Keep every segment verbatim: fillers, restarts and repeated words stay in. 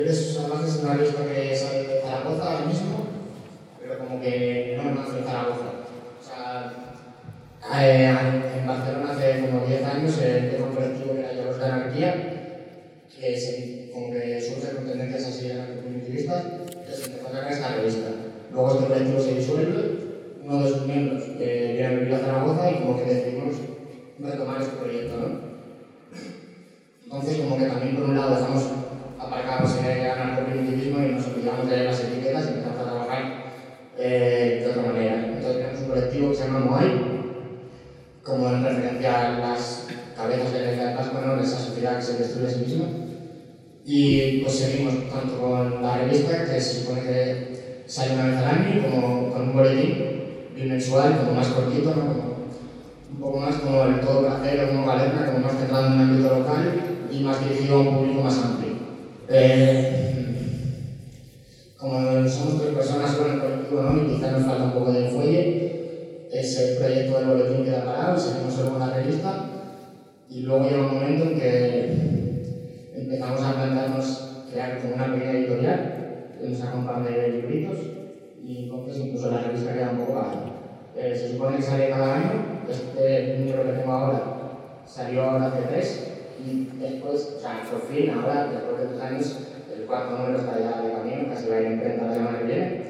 Además es una revista que sale de Zaragoza ahora mismo, pero como que no nace en Zaragoza. O sea, eh, en Barcelona hace como diez años se empezó un colectivo que era Yolos de Anarquía, que se, como que surge con tendencias así anarco-primitivistas, que se empezó a crear esta revista. Luego este colectivo se disuelve, uno de sus miembros eh, viene a vivir a Zaragoza y como que decidimos retomar este proyecto, ¿no? Entonces como que también por un lado dejamos aparcamos el anarcoprimitivismo y nos olvidamos de las etiquetas y empezamos a trabajar eh, de otra manera. Entonces tenemos un colectivo que se llama Moai, como en referencia a las cabezas de la Pascua, ¿no? De esa sociedad que se destruye a sí misma. Y pues seguimos tanto con la revista, que se supone que sale una vez al año, como con un boletín bimensual, como más cortito, ¿no? Como un poco más como el Todo Placer o como Galerna, como más centrado en un ámbito local y más dirigido a un público más amplio. Eh, como somos tres personas con el colectivo, ¿no? Y quizá nos falta un poco de fuelle, ese proyecto del boletín queda parado y seguimos solo con la revista. Y luego llega un momento en que empezamos a plantearnos crear como una pequeña editorial que nos acompañe de libritos y entonces incluso la revista queda un poco baja. Eh, se supone que sale cada año, este número que tengo ahora salió ahora hace tres. Y después, o sea, por fin, ahora, después de tres años, el cuarto número está ya de camino, casi va a ir en imprenta la semana que viene.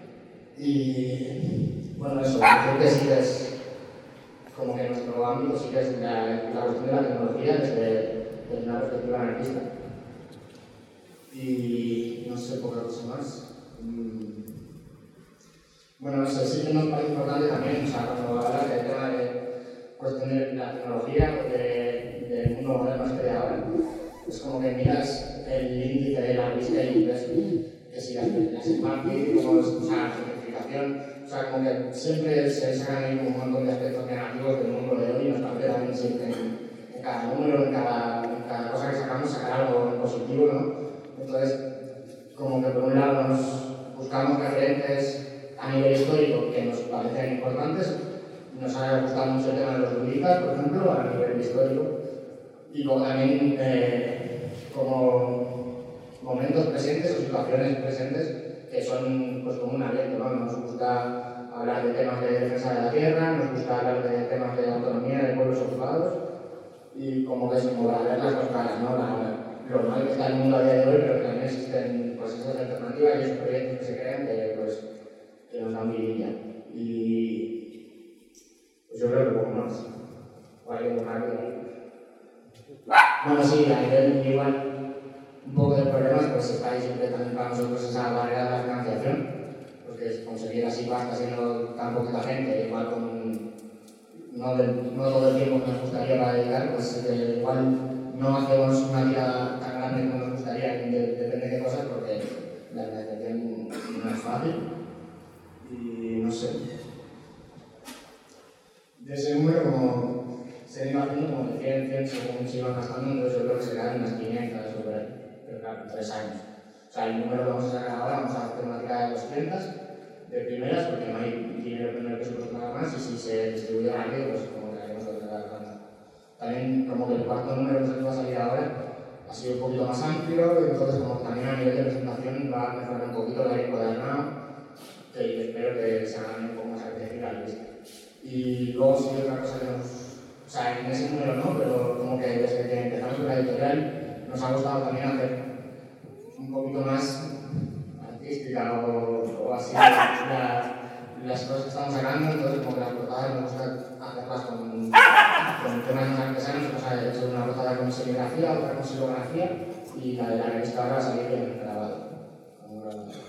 Y bueno, eso, creo que sí que es como que nuestro ámbito sí que es la, la cuestión de la tecnología desde, desde una perspectiva anarquista. Y no sé, poca cosa más. Mm. Bueno, no sé, sí que nos parece importante también, o sea, cuando hablas del tema de cuestión de la tecnología o de del mundo moderno este de ahora, es como que miras el índice de la revista y ves que si las, las smart cities, como es, o sea, la gentrificación, o sea, como que siempre se sacan ahí un montón de aspectos negativos del mundo de hoy y nos parece también siempre en, en cada número, en cada, en cada cosa que sacamos, sacar algo positivo, ¿no? Entonces, como que por un lado nos buscamos referentes a nivel histórico que nos parecen importantes. Nos ha gustado mucho el tema de los budistas, por ejemplo, a nivel histórico. Y luego también eh, como momentos presentes o situaciones presentes que son pues, como un abierto, ¿no? Nos gusta hablar de temas de defensa de la tierra, nos gusta hablar de temas de autonomía de pueblos ocupados y como que es como para ver las dos caras, ¿no? La, lo mal que está el mundo a día de hoy, pero que también existen pues, esas alternativas y esos proyectos que se crean que, pues, que nos dan vidilla. Y pues yo creo que poco más. O hay algo rápido. Bueno, sí, a nivel individual, un poco de problemas, pues está ahí siempre también para nosotros esa barrera de la financiación, porque conseguir así basta siendo tan poquita gente, igual con no, del, no todo el tiempo que nos gustaría para dedicar, pues eh, igual no hacemos una tirada tan grande como nos gustaría, de, depende de qué cosas, porque la financiación no es fácil. Y no sé. De ese número, como se iba haciendo como de cien, cien según se iban gastando, entonces yo creo que se quedan unas quinientas sobre, pero claro, tres años. O sea, el número que vamos a sacar ahora, vamos a hacer una tirada de doscientas de primeras, porque no hay dinero primero que se puede nada más, y si se distribuye rápido, pues como que haremos otra tanda. También, como que el cuarto número que se va a salir ahora ha sido un poquito más amplio, y entonces, como también a nivel de presentación va a mejorar un poquito la ley cuadernada, que espero que se haga un poco más accesible al vista. Y luego sí otra cosa que nos... O sea, en ese número no, pero como que desde que empezamos con la editorial nos ha gustado también hacer un poquito más artística o, o así la, las cosas que estamos sacando, entonces como que las portadas nos gusta hacerlas con, con temas más artesanos, o sea, he hecho una portada con serigrafía, otra con silografía y la de la revista ahora va a salir bien grabada.